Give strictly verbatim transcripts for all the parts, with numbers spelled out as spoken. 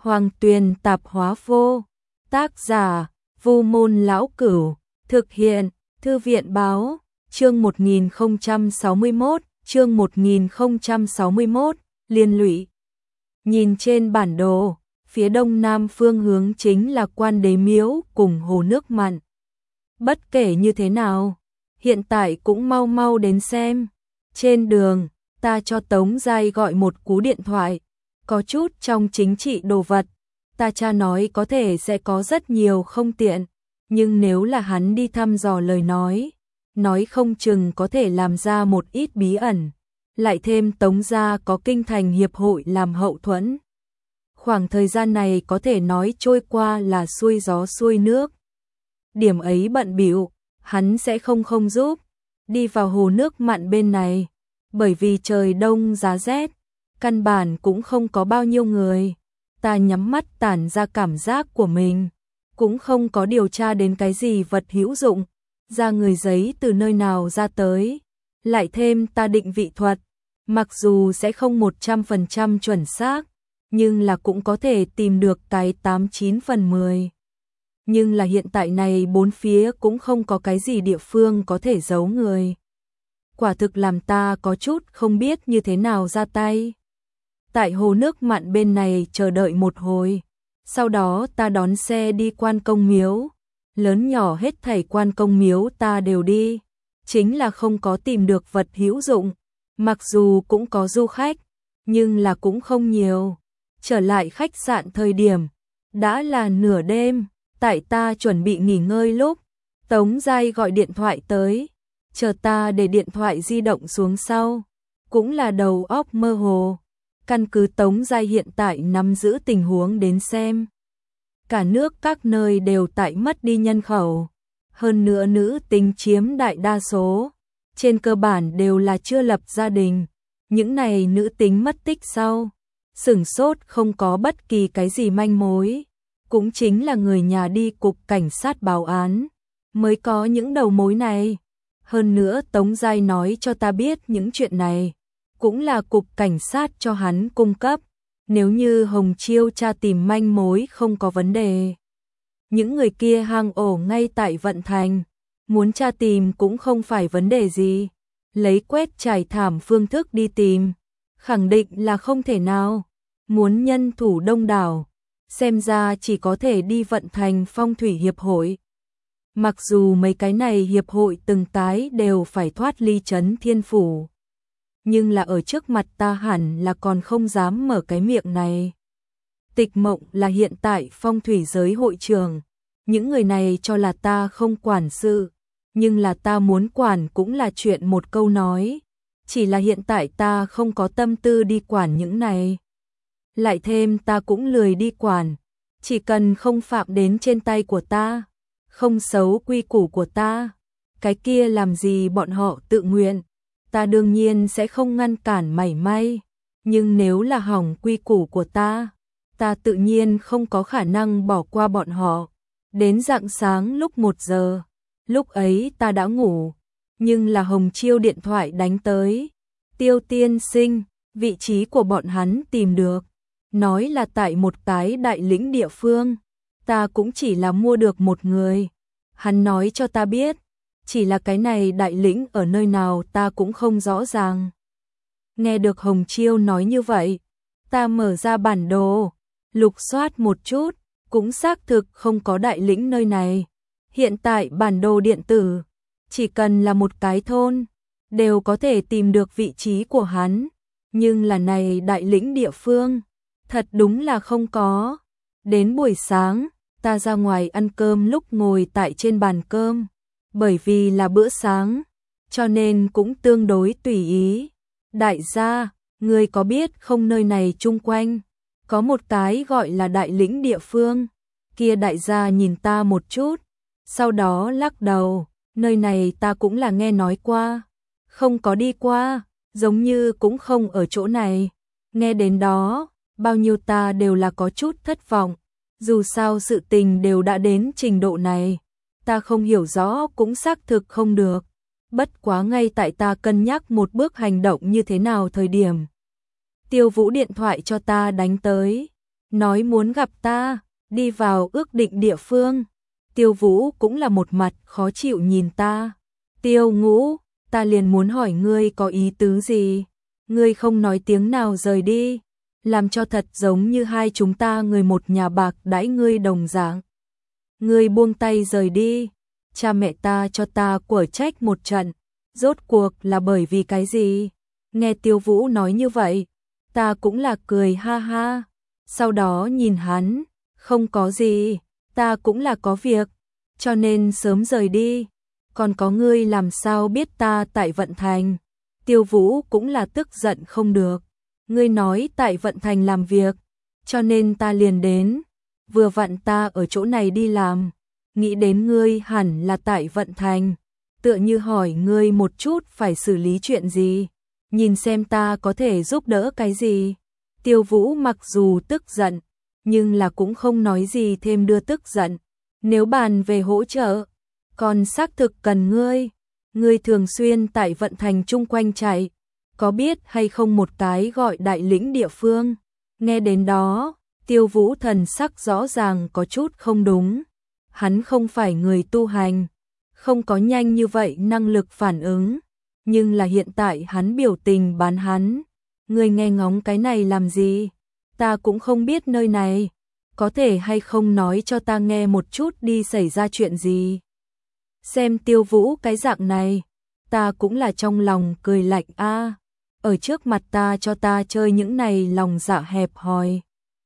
Hoàng Tuyền Tạp Hóa Vô. Tác giả: Vu Môn Lão Cửu. Thực hiện: Thư viện Báo. Chương một nghìn không trăm sáu mươi mốt, chương một nghìn không trăm sáu mươi mốt, liên lụy. Nhìn trên bản đồ, phía đông nam phương hướng chính là Quan Đế Miếu cùng hồ nước mặn. Bất kể như thế nào, hiện tại cũng mau mau đến xem. Trên đường, ta cho Tống Giai gọi một cú điện thoại, có chút trong chính trị đồ vật. Ta cha nói có thể sẽ có rất nhiều không tiện, nhưng nếu là hắn đi thăm dò lời nói, nói không chừng có thể làm ra một ít bí ẩn. Lại thêm Tống gia có kinh thành hiệp hội làm hậu thuẫn. Khoảng thời gian này có thể nói trôi qua là xuôi gió xuôi nước. Điểm ấy bận bịu, hắn sẽ không không giúp. Đi vào hồ nước mặn bên này, bởi vì trời đông giá rét, căn bản cũng không có bao nhiêu người. Ta nhắm mắt tản ra cảm giác của mình, cũng không có điều tra đến cái gì vật hữu dụng, ra người giấy từ nơi nào ra tới. Lại thêm ta định vị thuật, mặc dù sẽ không một trăm phần trăm chuẩn xác, nhưng là cũng có thể tìm được cái tám chín phần mười. Nhưng là hiện tại này bốn phía cũng không có cái gì địa phương có thể giấu người. Quả thực làm ta có chút không biết như thế nào ra tay. Tại hồ nước mặn bên này chờ đợi một hồi, sau đó ta đón xe đi Quan Công Miếu. Lớn nhỏ hết thảy Quan Công Miếu ta đều đi, chính là không có tìm được vật hữu dụng. Mặc dù cũng có du khách, nhưng là cũng không nhiều. Trở lại khách sạn thời điểm, đã là nửa đêm. Tại ta chuẩn bị nghỉ ngơi lúc, Tống Giai gọi điện thoại tới, chờ ta để điện thoại di động xuống sau, cũng là đầu óc mơ hồ. Căn cứ Tống Giai hiện tại nắm giữ tình huống đến xem, cả nước các nơi đều tại mất đi nhân khẩu, hơn nữa nữ tính chiếm đại đa số, trên cơ bản đều là chưa lập gia đình. Những này nữ tính mất tích sau, sửng sốt không có bất kỳ cái gì manh mối. Cũng chính là người nhà đi cục cảnh sát báo án, mới có những đầu mối này. Hơn nữa Tống Giai nói cho ta biết những chuyện này, cũng là cục cảnh sát cho hắn cung cấp. Nếu như Hồng Chiêu tra tìm manh mối không có vấn đề, những người kia hang ổ ngay tại Vận Thành, muốn tra tìm cũng không phải vấn đề gì. Lấy quét trải thảm phương thức đi tìm, khẳng định là không thể nào. Muốn nhân thủ đông đảo, xem ra chỉ có thể đi Vận Thành Phong thủy hiệp hội. Mặc dù mấy cái này hiệp hội từng tái đều phải thoát ly trấn Thiên Phủ, nhưng là ở trước mặt ta hẳn là còn không dám mở cái miệng này. Tịch Mộng là hiện tại phong thủy giới hội trưởng, những người này cho là ta không quản sự, nhưng là ta muốn quản cũng là chuyện một câu nói, chỉ là hiện tại ta không có tâm tư đi quản những này. Lại thêm ta cũng lười đi quản, chỉ cần không phạm đến trên tay của ta, không xấu quy củ của ta, cái kia làm gì bọn họ tự nguyện, ta đương nhiên sẽ không ngăn cản mảy may. Nhưng nếu là hỏng quy củ của ta, ta tự nhiên không có khả năng bỏ qua bọn họ. Đến rạng sáng lúc một giờ, lúc ấy ta đã ngủ, nhưng là Hồng Chiêu điện thoại đánh tới. Tiêu tiên sinh, vị trí của bọn hắn tìm được, nói là tại một cái đại lĩnh địa phương. Ta cũng chỉ là mua được một người, hắn nói cho ta biết, chỉ là cái này đại lĩnh ở nơi nào ta cũng không rõ ràng. Nghe được Hồng Chiêu nói như vậy, ta mở ra bản đồ, lục soát một chút, cũng xác thực không có đại lĩnh nơi này. Hiện tại bản đồ điện tử, chỉ cần là một cái thôn, đều có thể tìm được vị trí của hắn. Nhưng là này đại lĩnh địa phương, thật đúng là không có. Đến buổi sáng, ta ra ngoài ăn cơm lúc ngồi tại trên bàn cơm, bởi vì là bữa sáng, cho nên cũng tương đối tùy ý. Đại gia, người có biết không nơi này chung quanh, có một cái gọi là đại lĩnh địa phương. Kia đại gia nhìn ta một chút, sau đó lắc đầu, nơi này ta cũng là nghe nói qua, không có đi qua, giống như cũng không ở chỗ này. Nghe đến đó, bao nhiêu ta đều là có chút thất vọng, dù sao sự tình đều đã đến trình độ này, ta không hiểu rõ cũng xác thực không được. Bất quá ngay tại ta cân nhắc một bước hành động như thế nào thời điểm, Tiêu Vũ điện thoại cho ta đánh tới, nói muốn gặp ta, đi vào ước định địa phương. Tiêu Vũ cũng là một mặt khó chịu nhìn ta. Tiêu Ngũ, ta liền muốn hỏi ngươi có ý tứ gì? Ngươi không nói tiếng nào rời đi, làm cho thật giống như hai chúng ta người một nhà bạc đãi ngươi đồng dạng. Ngươi buông tay rời đi, cha mẹ ta cho ta quở trách một trận, rốt cuộc là bởi vì cái gì? Nghe Tiêu Vũ nói như vậy, ta cũng là cười ha ha, sau đó nhìn hắn, không có gì, ta cũng là có việc, cho nên sớm rời đi, còn có ngươi làm sao biết ta tại Vận Thành? Tiêu Vũ cũng là tức giận không được, ngươi nói tại Vận Thành làm việc, cho nên ta liền đến, vừa vặn ta ở chỗ này đi làm, nghĩ đến ngươi hẳn là tại Vận Thành, tựa như hỏi ngươi một chút phải xử lý chuyện gì, nhìn xem ta có thể giúp đỡ cái gì. Tiêu Vũ mặc dù tức giận, nhưng là cũng không nói gì thêm đưa tức giận, nếu bàn về hỗ trợ, còn xác thực cần ngươi, ngươi thường xuyên tại Vận Thành chung quanh chạy, có biết hay không một cái gọi Đại Lĩnh địa phương? Nghe đến đó, Tiêu Vũ thần sắc rõ ràng có chút không đúng, hắn không phải người tu hành, không có nhanh như vậy năng lực phản ứng, nhưng là hiện tại hắn biểu tình bán hắn, ngươi nghe ngóng cái này làm gì? Ta cũng không biết nơi này, có thể hay không nói cho ta nghe một chút đi xảy ra chuyện gì? Xem Tiêu Vũ cái dạng này, ta cũng là trong lòng cười lạnh a, ở trước mặt ta cho ta chơi những này lòng dạ hẹp hòi.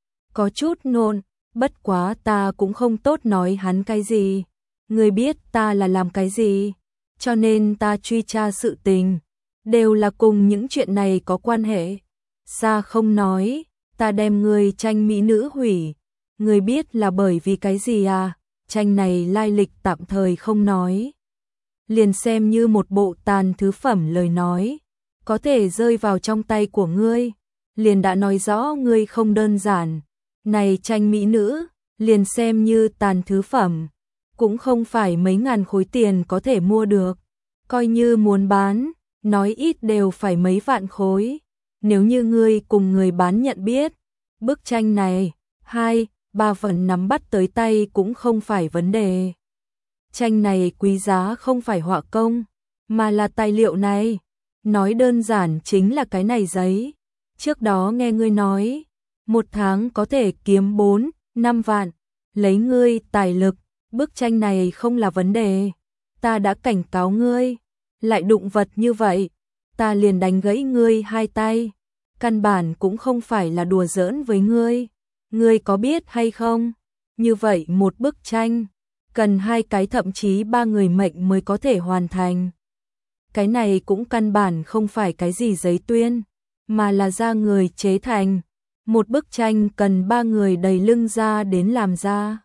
Có chút nôn, bất quá ta cũng không tốt nói hắn cái gì. Ngươi biết ta là làm cái gì, cho nên ta truy tra sự tình, đều là cùng những chuyện này có quan hệ. Xa không nói, ta đem ngươi tranh mỹ nữ hủy, ngươi biết là bởi vì cái gì à? Tranh này lai lịch tạm thời không nói, liền xem như một bộ tàn thứ phẩm lời nói, có thể rơi vào trong tay của ngươi, liền đã nói rõ ngươi không đơn giản. Này tranh mỹ nữ, liền xem như tàn thứ phẩm, cũng không phải mấy ngàn khối tiền có thể mua được, coi như muốn bán, nói ít đều phải mấy vạn khối. Nếu như ngươi cùng người bán nhận biết, bức tranh này, hai, ba phần nắm bắt tới tay cũng không phải vấn đề. Tranh này quý giá không phải họa công, mà là tài liệu này, nói đơn giản chính là cái này giấy. Trước đó nghe ngươi nói, một tháng có thể kiếm bốn, năm vạn, lấy ngươi tài lực, bức tranh này không là vấn đề. Ta đã cảnh cáo ngươi, lại đụng vật như vậy, ta liền đánh gãy ngươi hai tay, căn bản cũng không phải là đùa giỡn với ngươi. Ngươi có biết hay không? Như vậy một bức tranh, cần hai cái thậm chí ba người mệnh mới có thể hoàn thành. Cái này cũng căn bản không phải cái gì giấy tuyên, mà là da người chế thành. Một bức tranh cần ba người đầy lưng ra đến làm ra.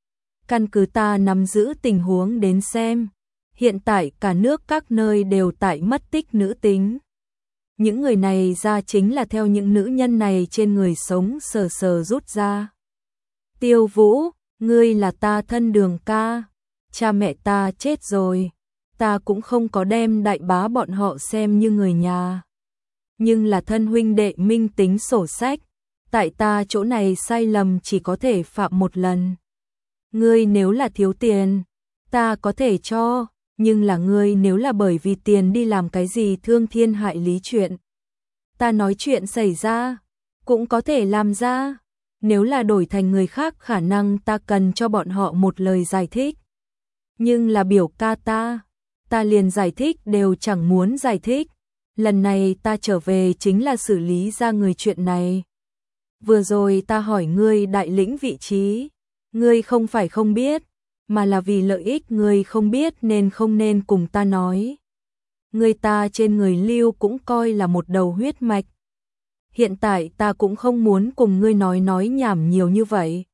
Căn cứ ta nắm giữ tình huống đến xem, hiện tại cả nước các nơi đều tại mất tích nữ tính. Những người này ra chính là theo những nữ nhân này trên người sống sờ sờ rút ra. Tiêu Vũ, ngươi là ta thân đường ca, cha mẹ ta chết rồi, ta cũng không có đem đại bá bọn họ xem như người nhà. Nhưng là thân huynh đệ minh tính sổ sách, tại ta chỗ này sai lầm chỉ có thể phạm một lần. Ngươi nếu là thiếu tiền, ta có thể cho, nhưng là ngươi nếu là bởi vì tiền đi làm cái gì thương thiên hại lý chuyện, ta nói chuyện xảy ra, cũng có thể làm ra. Nếu là đổi thành người khác khả năng ta cần cho bọn họ một lời giải thích. Nhưng là biểu ca ta, ta liền giải thích đều chẳng muốn giải thích. Lần này ta trở về chính là xử lý ra người chuyện này. Vừa rồi ta hỏi ngươi Đại Lĩnh vị trí, ngươi không phải không biết, mà là vì lợi ích ngươi không biết nên không nên cùng ta nói. Ngươi ta trên người lưu cũng coi là một đầu huyết mạch. Hiện tại ta cũng không muốn cùng ngươi nói nói nhảm nhiều như vậy.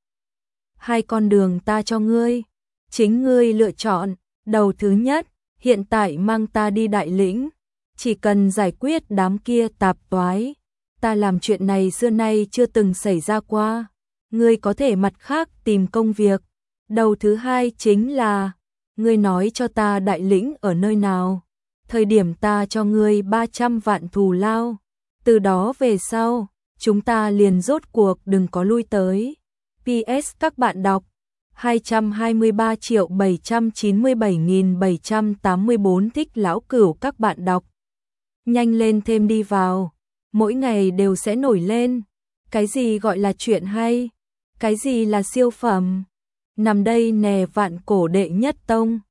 Hai con đường ta cho ngươi, chính ngươi lựa chọn. Đầu thứ nhất, hiện tại mang ta đi Đại Lĩnh, chỉ cần giải quyết đám kia tạp toái. Ta làm chuyện này xưa nay chưa từng xảy ra qua. Ngươi có thể mặt khác tìm công việc. Đầu thứ hai chính là, ngươi nói cho ta Đại Lĩnh ở nơi nào. Thời điểm ta cho ngươi ba trăm vạn thù lao. Từ đó về sau, chúng ta liền rốt cuộc đừng có lui tới. pê ét các bạn đọc hai trăm hai mươi ba triệu bảy trăm chín mươi bảy nghìn bảy trăm tám mươi tư thích lão cửu các bạn đọc. Nhanh lên thêm đi vào, mỗi ngày đều sẽ nổi lên. Cái gì gọi là chuyện hay? Cái gì là siêu phẩm? Nằm đây nè vạn cổ đệ nhất tông.